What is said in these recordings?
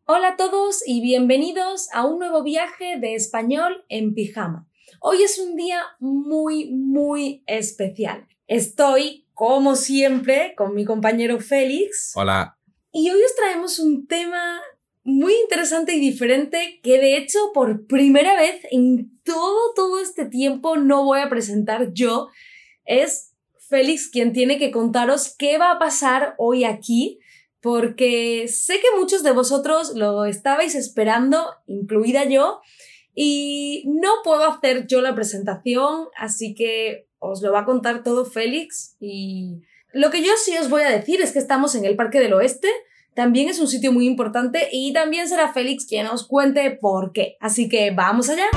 Hola a todos y bienvenidos a un nuevo viaje de español en pijama. Hoy es un día muy especial. Estoy, como siempre, con mi compañero Félix. Hola. Y hoy os traemos un tema muy interesante y diferente que de hecho por primera vez en todo este tiempo no voy a presentar yo. Es Félix quien tiene que contaros qué va a pasar hoy aquí, porque sé que muchos de vosotros lo estabais esperando, incluida yo, y no puedo hacer yo la presentación, así que os lo va a contar todo Félix. Y lo que yo sí os voy a decir es que estamos en el Parque del Oeste, también es un sitio muy importante y también será Félix quien os cuente por qué. Así que ¡vamos allá!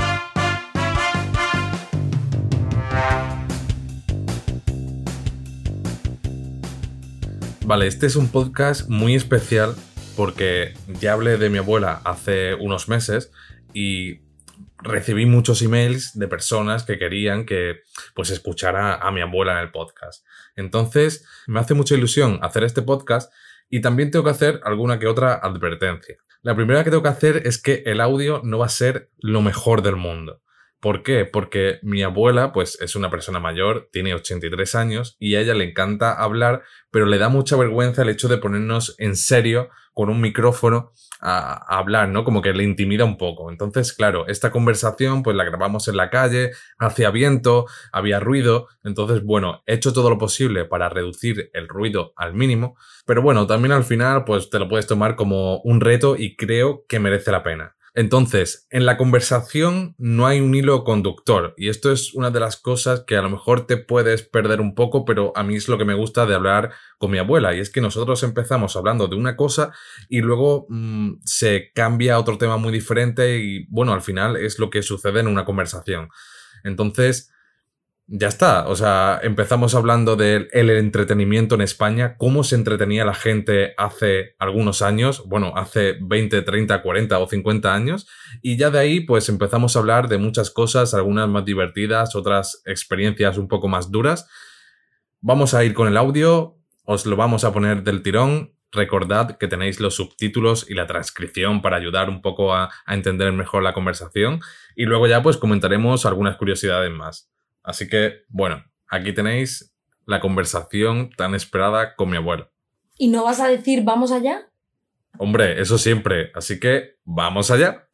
Vale, este es un podcast muy especial porque ya hablé de mi abuela hace unos meses y recibí muchos emails de personas que querían que pues escuchara a mi abuela en el podcast. Entonces, me hace mucha ilusión hacer este podcast y también tengo que hacer alguna que otra advertencia. La primera que tengo que hacer es que el audio no va a ser lo mejor del mundo. ¿Por qué? Porque mi abuela, pues, es una persona mayor, tiene 83 años y a ella le encanta hablar, pero le da mucha vergüenza el hecho de ponernos en serio con un micrófono a hablar, ¿no? Como que le intimida un poco. Entonces, claro, esta conversación, pues, la grabamos en la calle, hacía viento, había ruido. Entonces, bueno, he hecho todo lo posible para reducir el ruido al mínimo, pero bueno, también al final, pues, te lo puedes tomar como un reto y creo que merece la pena. Entonces, en la conversación no hay un hilo conductor y esto es una de las cosas que a lo mejor te puedes perder un poco, pero a mí es lo que me gusta de hablar con mi abuela y es que nosotros empezamos hablando de una cosa y luego se cambia a otro tema muy diferente y bueno, al final es lo que sucede en una conversación. Entonces, ya está, o sea, empezamos hablando del entretenimiento en España, cómo se entretenía la gente hace algunos años, bueno, hace 20, 30, 40 o 50 años, y ya de ahí pues empezamos a hablar de muchas cosas, algunas más divertidas, otras experiencias un poco más duras. Vamos a ir con el audio, os lo vamos a poner del tirón. Recordad que tenéis los subtítulos y la transcripción para ayudar un poco a entender mejor la conversación, y luego ya pues comentaremos algunas curiosidades más. Así que, bueno, aquí tenéis la conversación tan esperada con mi abuelo. ¿Y no vas a decir vamos allá? Hombre, eso siempre. Así que, ¡vamos allá!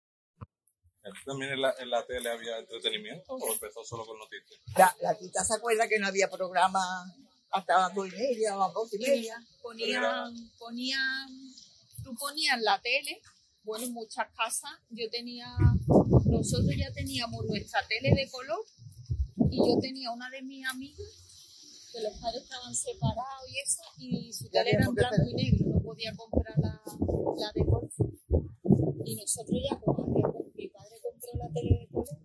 ¿También en la tele había entretenimiento o empezó solo con noticias? La tita se acuerda que no había programa hasta las 2:30 o las 2:30. Tú ponías la tele, bueno, en muchas casas, nosotros ya teníamos nuestra tele de color. Y yo tenía una de mis amigas, que los padres estaban separados y eso, y su tele era en blanco y negro, no podía comprar la de color. Y nosotros ya, mi padre compró la tele de color,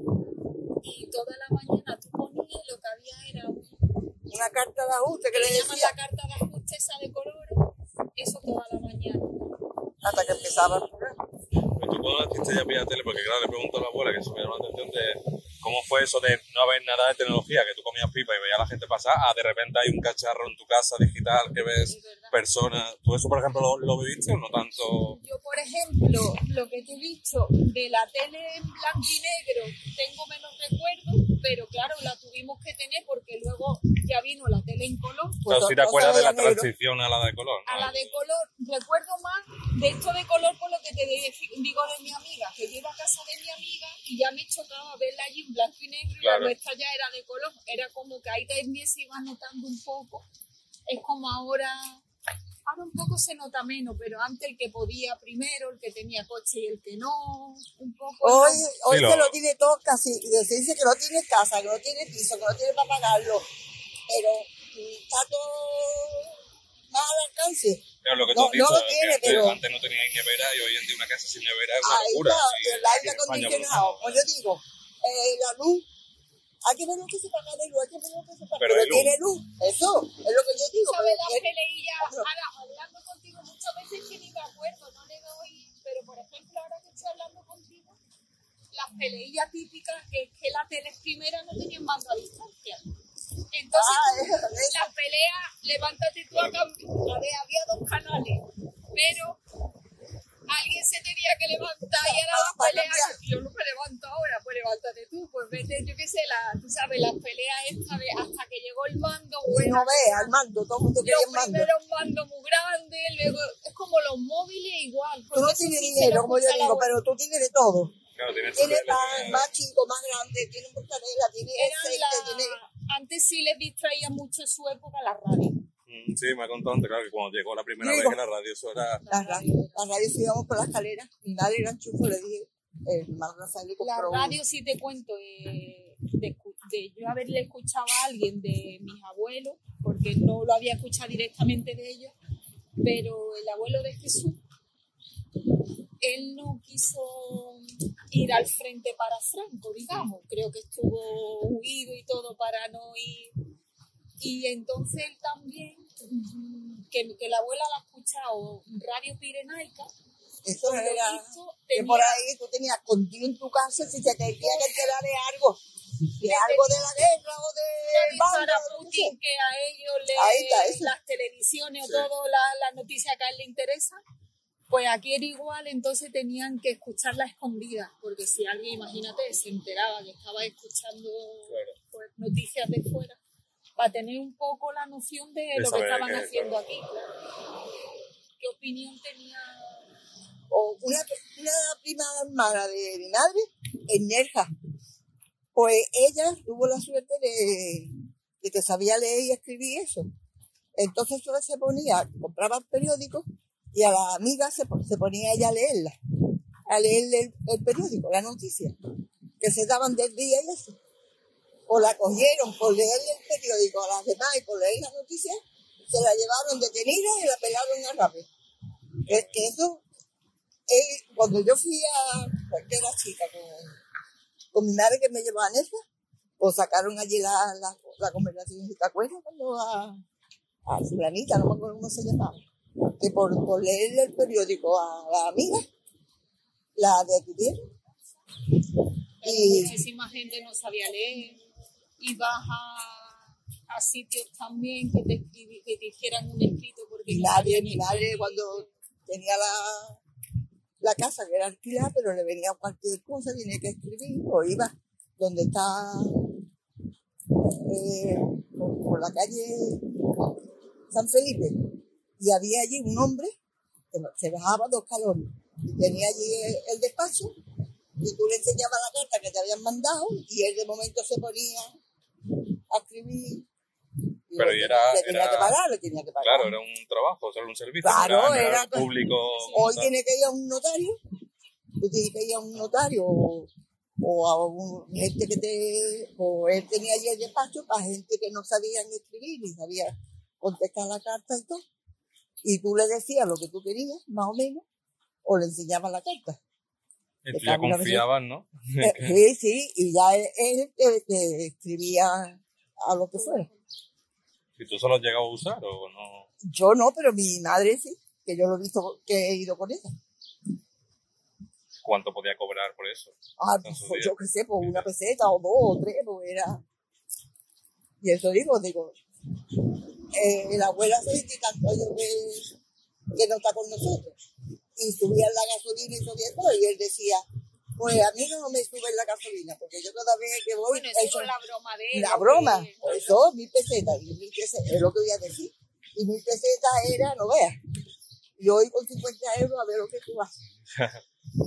y toda la mañana tú ponías y lo que había era una carta de ajuste que le llaman decía la carta de ajuste esa de colores, eso toda la mañana. hasta que empezaba el programa. Pero tú cuando naciste ya había tele, porque claro, le pregunto a la abuela que se me llama la atención de cómo fue eso de no haber nada de tecnología, que tú comías pipa y veías a la gente pasar, a de repente hay un cacharro en tu casa digital que ves personas. ¿Tú eso, por ejemplo, lo viviste o no tanto? Yo, por ejemplo, lo que te he dicho de la tele en blanco y negro, tengo menos recuerdos, pero claro, la tuvimos que tener porque luego ya vino la tele en color. Claro, si te acuerdas de la transición a la de color, ¿no? A la de color, recuerdo más de esto de color por lo que te digo de mi amiga, que yo iba a casa de mi amiga y ya me chocaba verla allí en blanco y negro, y claro. la nuestra ya era de color, era como que ahí también se iba notando un poco, es como ahora un poco se nota menos, pero antes el que podía primero, el que tenía coche y el que no, un poco. Hoy Sí, se lo tiene todo casi, se dice que no tiene casa, que no tiene piso, que no tiene para pagarlo, pero está todo más al alcance. Pero lo que tú No, has dicho, no lo tiene, que pero antes no teníais nevera y hoy en día una casa sin nevera es una ahí locura. está, Y el aquí aire en España, acondicionado, como yo digo, la luz. Hay que ver lo que se paga de luz, hay que ver lo que se paga, Pero pero hay luz. tiene luz, eso es lo que yo digo. ¿Sabes las pero peleillas? Ahora, hablando contigo muchas veces que ni me acuerdo, no le doy, pero por ejemplo, ahora que estoy hablando contigo, las peleillas típicas es que la tele primera no tenían mando a distancia. Entonces, las peleas, levántate tú a cambiar, había 2 canales, pero tenía que levantar y era la pelea. Yo no me levanto ahora, pues levántate tú, pues vete, yo qué sé, tú sabes, las peleas esta vez hasta que llegó el mando. Y no veas, al mando, todo el mundo quería el Los mando. primeros mandos muy grandes, luego es como los móviles igual. Tú no tienes dinero, como yo digo, pero tú tienes de todo. Claro, tienes Tienes tele, más chico, más grande, tienes mortadela, tienes aceite, tienes... Antes sí les distraía mucho en su época la radio. Sí, me ha contado antes, claro, que cuando llegó la primera vez Digo, en la radio, eso era... La radio subíamos por la escalera, mi madre era enchufo, le dije, hermano Rafael le La compró radio, sí te cuento, de yo haberle escuchado a alguien de mis abuelos, porque no lo había escuchado directamente de ellos, pero el abuelo de Jesús, él no quiso ir al frente para Franco, digamos. Creo que estuvo huido y todo para no ir. Y entonces él también, que la abuela la ha escuchado, Radio Pirenaica. Eso por lo era, visto, que por ahí tú tenías contigo en tu casa si se te tenía que enterar de algo. De algo de la guerra o de para banda, Putin, que a ellos Ahí está, eso. las televisiones o todo, las noticias que a él le interesan, pues aquí era igual, entonces tenían que escucharla escondida, porque si alguien, imagínate, se enteraba que estaba escuchando pues, noticias de fuera, para tener un poco la noción de lo que estaban haciendo aquí. ¿Qué opinión tenía? O una prima hermana de mi madre en Nerja. Pues ella tuvo la suerte de que sabía leer y escribir eso. Entonces solo se ponía, compraba periódicos y a la amiga se ponía ella a leerle el periódico, la noticia, que se daban del día y eso. O la cogieron por leerle el periódico a las demás y por leer la noticia, se la llevaron detenida y la pelaron a rápido. Que eso, cuando yo fui pues que era chica, con mi madre que me llevaba a Nerja, pues sacaron allí la conversación, ¿te acuerdas? Cuando a fulanita, no me acuerdo cómo se llamaba, que por leerle el periódico a la amiga, la detuvieron. Y muchísima gente no sabía leer, ibas a sitios también que te hicieran un escrito porque mi madre cuando tenía la casa que era alquilada, pero le venía cualquier cosa, tenía que escribir, o iba donde está por la calle San Felipe, y había allí un hombre que se bajaba 2 escalones y tenía allí el despacho, y tú le enseñabas la carta que te habían mandado y él de momento se ponía a escribir. Pero le tenía que pagar. Claro, era un trabajo, o sea, era un servicio. Claro, era público. Hoy tiene que ir a un notario, tú tienes que ir a un notario o a gente o él tenía allí el despacho para gente que no sabía ni escribir ni sabía contestar la carta y todo. Y tú le decías lo que tú querías, más o menos, o le enseñabas la carta. Y tú ya confiabas, ¿no? Sí, y ya él te escribía a lo que fuera. ¿Y tú solo has llegado a usar o no? Yo no, pero mi madre sí, que yo lo he visto, que he ido con ella. ¿Cuánto podía cobrar por eso? Pues yo qué sé, por 1 peseta o 2 o 3, pues era... Y eso digo, la abuela se dice tanto años que no está con nosotros. Y subían la gasolina y subían todo, y él decía, pues a mí no me suben la gasolina, porque yo cada vez que voy... Bueno, eso es la broma de él. La broma, pues eso, 1.000 pesetas, y 1.000 pesetas, es lo que voy a decir. Y 1.000 pesetas era, no veas. Y hoy con 50 euros a ver lo que tú haces.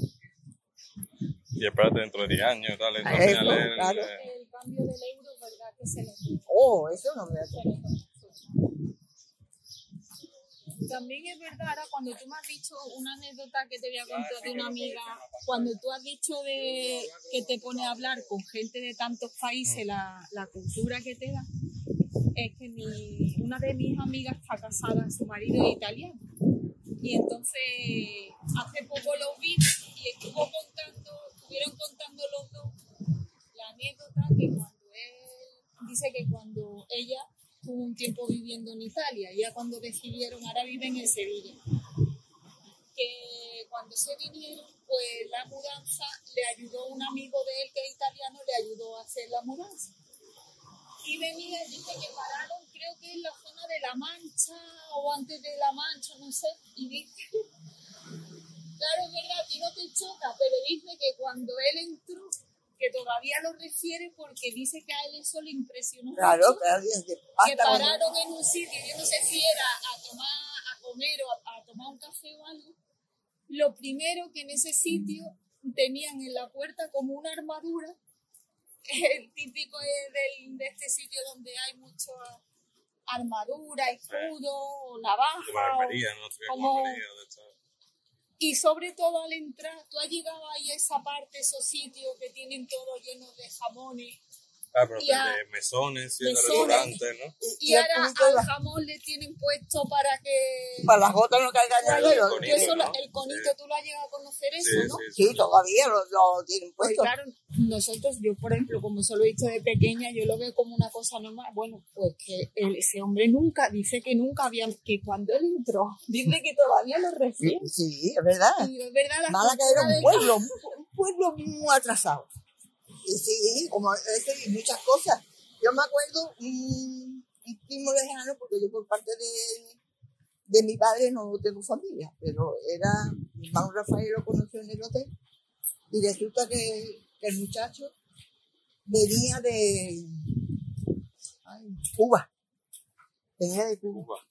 Y espérate dentro de 10 años, tal. Eso, El claro. cambio del euro, ¿verdad? Que se le... Oh, eso no me hace. También es verdad, ahora cuando tú me has dicho una anécdota que te voy a contar de una amiga, cuando tú has dicho de que te pone a hablar con gente de tantos países, la cultura que te da, es que una de mis amigas está casada, su marido es italiano, y entonces hace poco lo vi y estuvieron contando los dos la anécdota que cuando él dice que cuando ella tuvo un tiempo viviendo en Italia, ya cuando decidieron, ahora viven en Sevilla, que cuando se vinieron, pues la mudanza le ayudó un amigo de él que es italiano, le ayudó a hacer la mudanza. Y venía, dice que pararon, creo que en la zona de La Mancha o antes de La Mancha, no sé, y dice, claro, es verdad, vino chota, pero dice que cuando él entró, que todavía lo refiere porque dice que a él eso le impresionó Claro, mucho, claro. que pararon en un sitio, yo no sé si era a comer o a tomar un café o algo. Lo primero que en ese sitio tenían en la puerta como una armadura, el típico de este sitio donde hay mucha armadura, escudo, navaja. Como armería, ¿no? Como- Armería, de hecho. Y sobre todo al entrar, tú has llegado ahí a esa parte, esos sitios que tienen todo lleno de jamones. Ah, pero Y de a- mesones y de mesones. restaurantes, ¿no? Y ahora al jamón le tienen puesto para que... Para las gotas no caigan en el Vale, suelo. con Tú conito, eso, ¿no? el conito, Sí. tú lo has llegado a conocer eso, Sí, ¿no? sí, Sí, todavía lo tienen Pues puesto. claro, nosotros, yo por ejemplo, como eso lo he visto de pequeña, yo lo veo como una cosa normal. Bueno, pues que ese hombre nunca, dice que nunca había, que cuando él entró, dice que todavía lo recién. Sí, es verdad. Y digo, es verdad, la Málaga cultura era de- un pueblo muy atrasado. Y sí, como eso y muchas cosas. Yo me acuerdo un primo lejano, porque yo por parte de mi padre no tengo familia, pero era, mi hermano Rafael lo conoció en el hotel, y resulta que el muchacho venía de Cuba. Venía de Cuba. Cuba.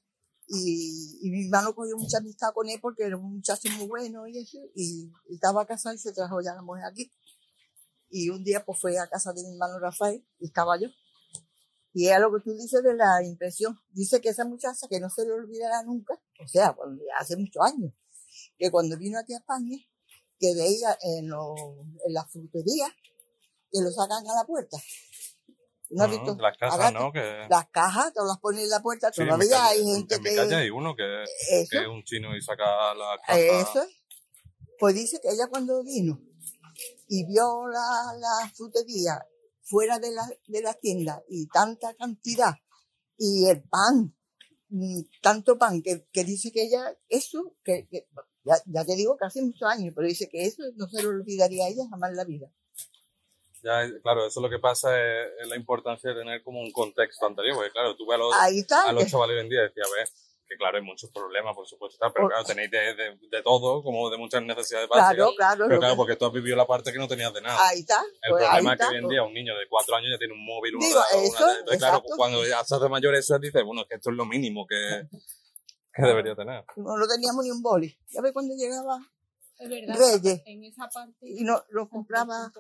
Y mi hermano cogió mucha amistad con él porque era un muchacho muy bueno y eso, y estaba casado y se trajo ya la mujer aquí. Y un día pues fue a casa de mi hermano Rafael y estaba yo. Y era lo que tú dices de la impresión. Dice que esa muchacha que no se le olvidará nunca, o sea, hace muchos años, que cuando vino aquí a España, que veía en la frutería que lo sacan a la puerta. ¿No has visto? Las casas, Ahora ¿no? Que... Las cajas, te las ponen en la puerta, Sí, en mi todavía calle- hay gente en mi calle hay que... uno que Eso. es un chino y saca las cajas. Eso es. Pues dice que ella cuando vino y vio la frutería fuera de la tienda y tanta cantidad y el pan, tanto pan, que dice que ella, eso, ya te digo que hace muchos años, pero dice que eso no se lo olvidaría a ella jamás en la vida. Ya, claro, eso lo que pasa es la importancia de tener como un contexto anterior, porque claro, tú ves Ahí está. a los chavales hoy en día y decías, a ver, que claro, hay muchos problemas, por supuesto, tal, pero claro, tenéis de todo, como de muchas necesidades básicas. Claro. Pero claro, porque tú has vivido la parte que no tenías de nada. Ahí está. El pues, problema ahí es que está, hoy en pues. día un niño de 4 años ya tiene un móvil, un Digo, ordenador, eso, entonces, claro, exacto. cuando ya se hace mayor eso, dices, bueno, es que esto es lo mínimo que debería tener. No teníamos ni un boli. Ya ves cuando llegaba Es verdad, Reyes en esa parte... y no compraba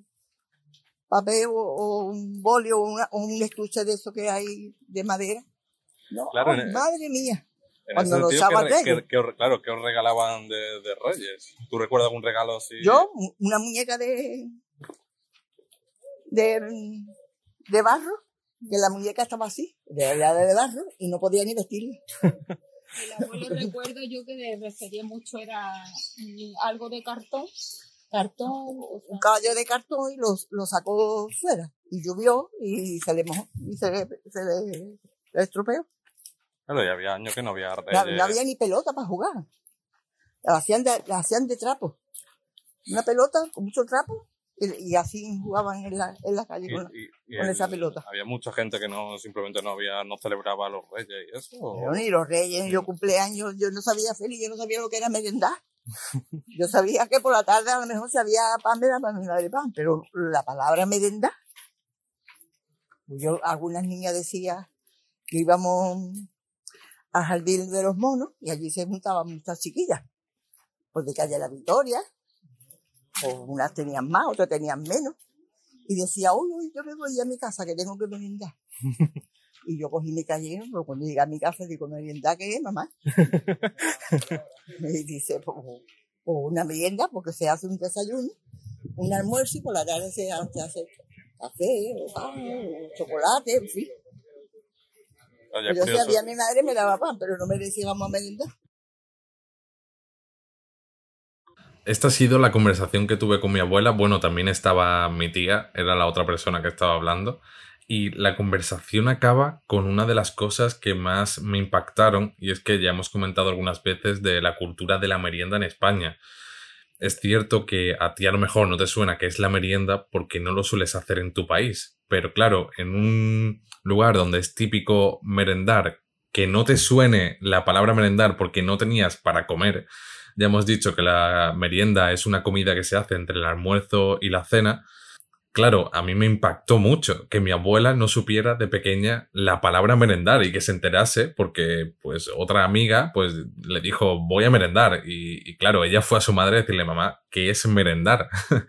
papel o un boli o un estuche de eso que hay de madera. No, Claro, madre mía. En Cuando ese los sentido, sábados Reyes. claro, ¿qué os regalaban de Reyes? ¿Tú recuerdas algún regalo así? Yo, una muñeca de barro, que la muñeca estaba así, de barro, y no podía ni vestirla. El abuelo recuerdo yo que le refería mucho, era algo de cartón, o sea, Un caballo de cartón y lo sacó fuera. Y llovió y se le mojó y se le estropeó. Claro, ya había años que no había No, Reyes. no había ni pelota para jugar. La hacían de trapo. Una pelota con mucho trapo y así jugaban en la calle con esa pelota. Había mucha gente que no celebraba a los Reyes y eso. Pero ni los reyes, ni los cumpleaños, yo no sabía feliz, yo no sabía lo que era merendar. Yo sabía que por la tarde a lo mejor si había pan, me daba mi madre pan, pero la palabra merendar. Algunas niñas decían que íbamos al jardín de los monos y allí se juntaban muchas chiquillas, pues de calle La Victoria, o unas tenían más, otras tenían menos, y decía, uy, yo me voy a mi casa que tengo que merendar. Y yo cogí mi callero, pero cuando llegué a mi casa digo, ¿merienda qué es, mamá? Y dice, pues una merienda, porque se hace un desayuno, un almuerzo, y por la tarde se hace café, o pan, o chocolate, en fin. Oye, es Yo si curioso. había mi madre me daba pan, pero no me decía vamos a merendar. Esta ha sido la conversación que tuve con mi abuela. Bueno, también estaba mi tía, era la otra persona que estaba hablando. Y la conversación acaba con una de las cosas que más me impactaron, y es que ya hemos comentado algunas veces de la cultura de la merienda en España. Es cierto que a ti a lo mejor no te suena qué es la merienda porque no lo sueles hacer en tu país. Pero claro, en un lugar donde es típico merendar, que no te suene la palabra merendar porque no tenías para comer, ya hemos dicho que la merienda es una comida que se hace entre el almuerzo y la cena. Claro, a mí me impactó mucho que mi abuela no supiera de pequeña la palabra merendar y que se enterase porque pues otra amiga pues le dijo voy a merendar y claro, ella fue a su madre a decirle mamá, ¿qué es merendar?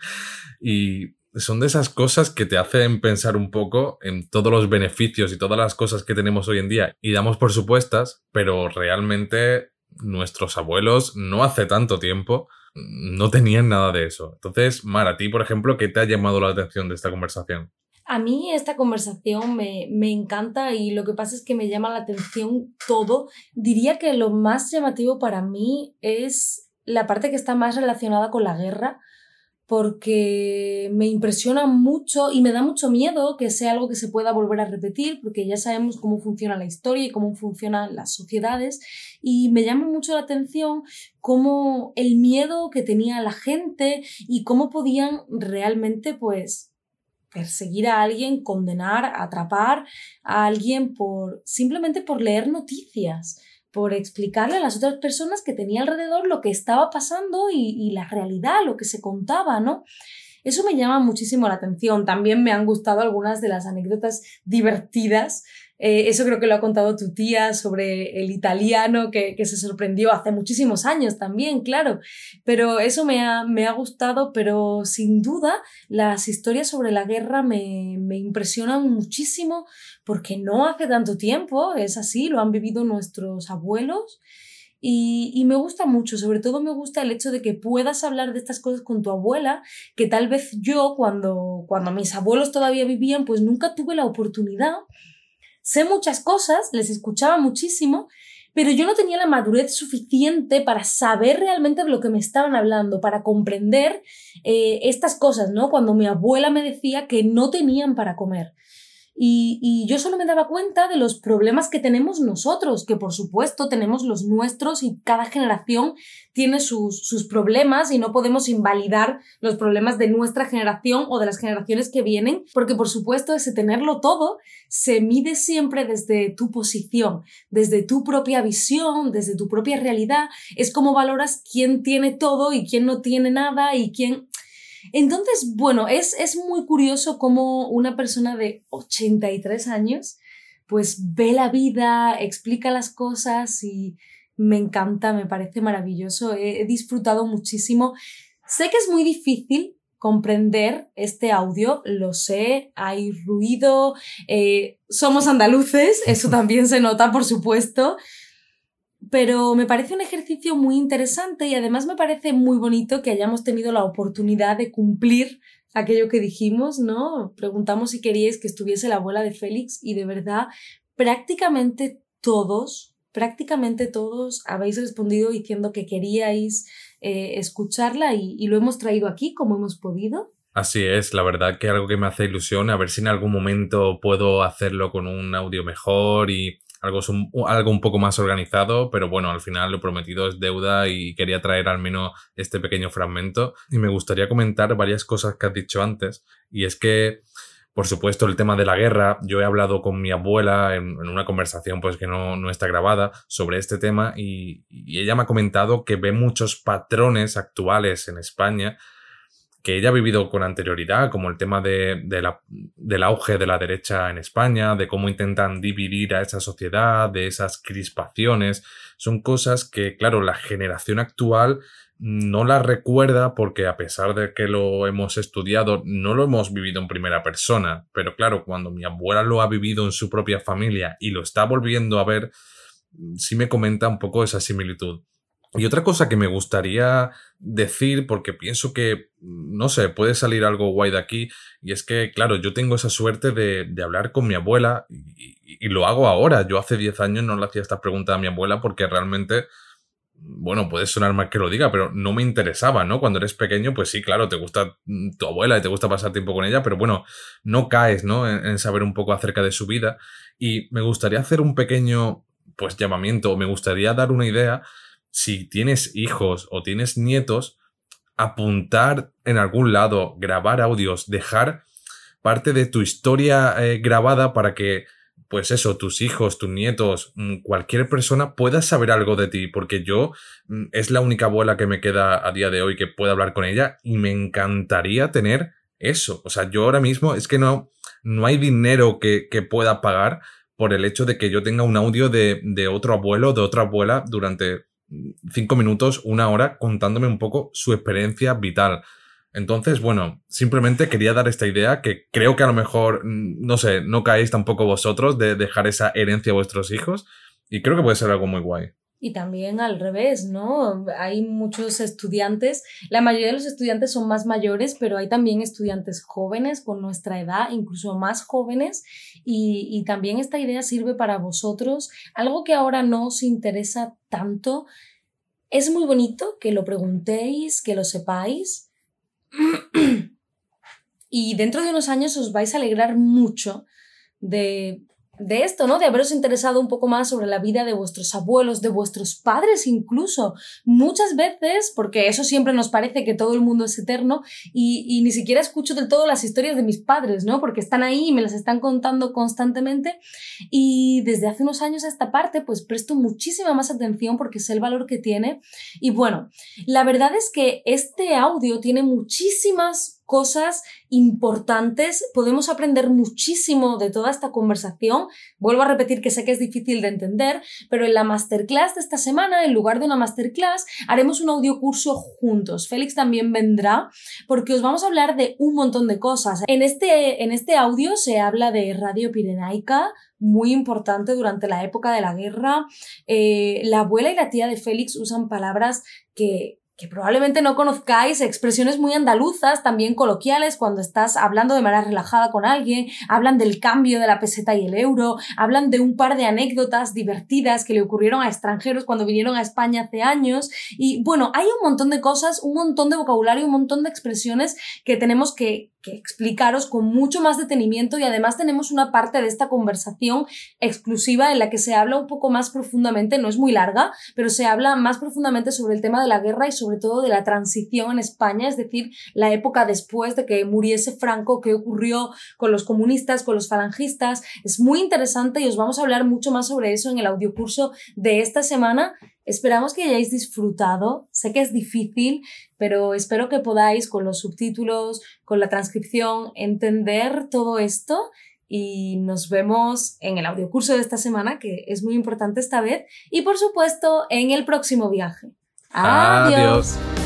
Y son de esas cosas que te hacen pensar un poco en todos los beneficios y todas las cosas que tenemos hoy en día y damos por supuestas, pero realmente nuestros abuelos no hace tanto tiempo no tenían nada de eso. Entonces, Mar, a ti, por ejemplo, ¿qué te ha llamado la atención de esta conversación? A mí esta conversación me encanta y lo que pasa es que me llama la atención todo. Diría que lo más llamativo para mí es la parte que está más relacionada con la guerra, porque me impresiona mucho y me da mucho miedo que sea algo que se pueda volver a repetir, porque ya sabemos cómo funciona la historia y cómo funcionan las sociedades, y me llama mucho la atención cómo el miedo que tenía la gente y cómo podían realmente pues perseguir a alguien, condenar, atrapar a alguien simplemente por leer noticias, por explicarle a las otras personas que tenía alrededor lo que estaba pasando y la realidad, lo que se contaba, ¿no? Eso me llama muchísimo la atención. También me han gustado algunas de las anécdotas divertidas. Eso creo que lo ha contado tu tía sobre el italiano que se sorprendió hace muchísimos años también, claro. Pero eso me ha gustado, pero sin duda las historias sobre la guerra me impresionan muchísimo porque no hace tanto tiempo, es así, lo han vivido nuestros abuelos. Y me gusta mucho, sobre todo me gusta el hecho de que puedas hablar de estas cosas con tu abuela, que tal vez yo, cuando mis abuelos todavía vivían, pues nunca tuve la oportunidad. Sé muchas cosas, les escuchaba muchísimo, pero yo no tenía la madurez suficiente para saber realmente de lo que me estaban hablando, para comprender estas cosas, ¿no? Cuando mi abuela me decía que no tenían para comer. Y yo solo me daba cuenta de los problemas que tenemos nosotros, que por supuesto tenemos los nuestros y cada generación tiene sus problemas y no podemos invalidar los problemas de nuestra generación o de las generaciones que vienen, porque por supuesto ese tenerlo todo se mide siempre desde tu posición, desde tu propia visión, desde tu propia realidad. Es como valoras quién tiene todo y quién no tiene nada y quién... Entonces, bueno, es muy curioso cómo una persona de 83 años pues ve la vida, explica las cosas y me encanta, me parece maravilloso. He disfrutado muchísimo. Sé que es muy difícil comprender este audio, lo sé, hay ruido, somos andaluces, eso también se nota, por supuesto. Pero me parece un ejercicio muy interesante y además me parece muy bonito que hayamos tenido la oportunidad de cumplir aquello que dijimos, ¿no? Preguntamos si queríais que estuviese la abuela de Félix y de verdad prácticamente todos habéis respondido diciendo que queríais escucharla y lo hemos traído aquí como hemos podido. Así es, la verdad que algo que me hace ilusión, a ver si en algún momento puedo hacerlo con un audio mejor y algo un poco más organizado, pero bueno, al final lo prometido es deuda y quería traer al menos este pequeño fragmento. Y me gustaría comentar varias cosas que has dicho antes, y es que, por supuesto, el tema de la guerra, yo he hablado con mi abuela en una conversación pues que no está grabada sobre este tema y ella me ha comentado que ve muchos patrones actuales en España que ella ha vivido con anterioridad, como el tema del auge de la derecha en España, de cómo intentan dividir a esa sociedad, de esas crispaciones. Son cosas que, claro, la generación actual no las recuerda porque a pesar de que lo hemos estudiado, no lo hemos vivido en primera persona. Pero claro, cuando mi abuela lo ha vivido en su propia familia y lo está volviendo a ver, sí me comenta un poco esa similitud. Y otra cosa que me gustaría decir, porque pienso que, no sé, puede salir algo guay de aquí, y es que, claro, yo tengo esa suerte de hablar con mi abuela y lo hago ahora. Yo hace 10 años no le hacía esta pregunta a mi abuela porque realmente, bueno, puede sonar mal que lo diga, pero no me interesaba, ¿no? Cuando eres pequeño, pues sí, claro, te gusta tu abuela y te gusta pasar tiempo con ella, pero bueno, no caes, ¿no? En saber un poco acerca de su vida. Y me gustaría hacer un pequeño, pues, llamamiento, o me gustaría dar una idea. Si tienes hijos o tienes nietos, apuntar en algún lado, grabar audios, dejar parte de tu historia grabada para que pues eso, tus hijos, tus nietos, cualquier persona pueda saber algo de ti, porque yo es la única abuela que me queda a día de hoy que pueda hablar con ella y me encantaría tener eso. O sea, yo ahora mismo es que no hay dinero que pueda pagar por el hecho de que yo tenga un audio de otro abuelo, de otra abuela durante 5 minutos, 1 hora, contándome un poco su experiencia vital. Entonces, bueno, simplemente quería dar esta idea que creo que a lo mejor, no sé, no caéis tampoco vosotros de dejar esa herencia a vuestros hijos y creo que puede ser algo muy guay. Y también al revés, ¿no? Hay muchos estudiantes, la mayoría de los estudiantes son más mayores, pero hay también estudiantes jóvenes con nuestra edad, incluso más jóvenes, y también esta idea sirve para vosotros. Algo que ahora no os interesa tanto, es muy bonito que lo preguntéis, que lo sepáis, y dentro de unos años os vais a alegrar mucho de esto, ¿no? De haberos interesado un poco más sobre la vida de vuestros abuelos, de vuestros padres incluso. Muchas veces, porque eso siempre nos parece que todo el mundo es eterno y ni siquiera escucho del todo las historias de mis padres, ¿no? Porque están ahí y me las están contando constantemente y desde hace unos años a esta parte pues presto muchísima más atención porque sé el valor que tiene y bueno, la verdad es que este audio tiene muchísimas cosas importantes, podemos aprender muchísimo de toda esta conversación. Vuelvo a repetir que sé que es difícil de entender, pero en la masterclass de esta semana, en lugar de una masterclass, haremos un audiocurso juntos. Félix también vendrá porque os vamos a hablar de un montón de cosas. En este audio se habla de Radio Pirenaica, muy importante durante la época de la guerra. La abuela y la tía de Félix usan palabras que probablemente no conozcáis, expresiones muy andaluzas, también coloquiales, cuando estás hablando de manera relajada con alguien, hablan del cambio de la peseta y el euro, hablan de un par de anécdotas divertidas que le ocurrieron a extranjeros cuando vinieron a España hace años, y bueno, hay un montón de cosas, un montón de vocabulario, un montón de expresiones que tenemos que explicaros con mucho más detenimiento y además tenemos una parte de esta conversación exclusiva en la que se habla un poco más profundamente, no es muy larga, pero se habla más profundamente sobre el tema de la guerra y sobre todo de la transición en España, es decir, la época después de que muriese Franco, qué ocurrió con los comunistas, con los falangistas. Es muy interesante y os vamos a hablar mucho más sobre eso en el audiocurso de esta semana. Esperamos que hayáis disfrutado, sé que es difícil, pero espero que podáis con los subtítulos, con la transcripción, entender todo esto y nos vemos en el audiocurso de esta semana, que es muy importante esta vez, y por supuesto en el próximo viaje. ¡Adiós!